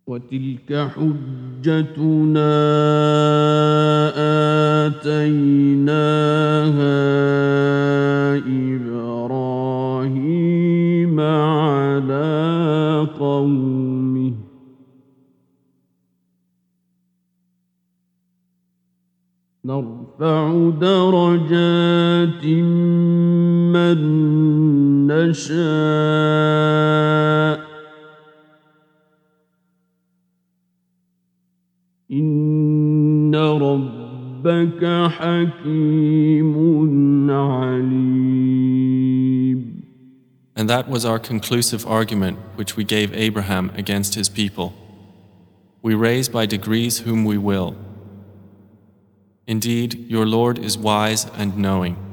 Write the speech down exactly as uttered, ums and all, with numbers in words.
وتلك حجتنا آتيناها إبراهيم على قومه نرفع درجات من نشاء إن ربك حكيم عليم. And that was our conclusive argument which we gave Abraham against his people. We raise by degrees whom we will. Indeed, your Lord is wise and knowing.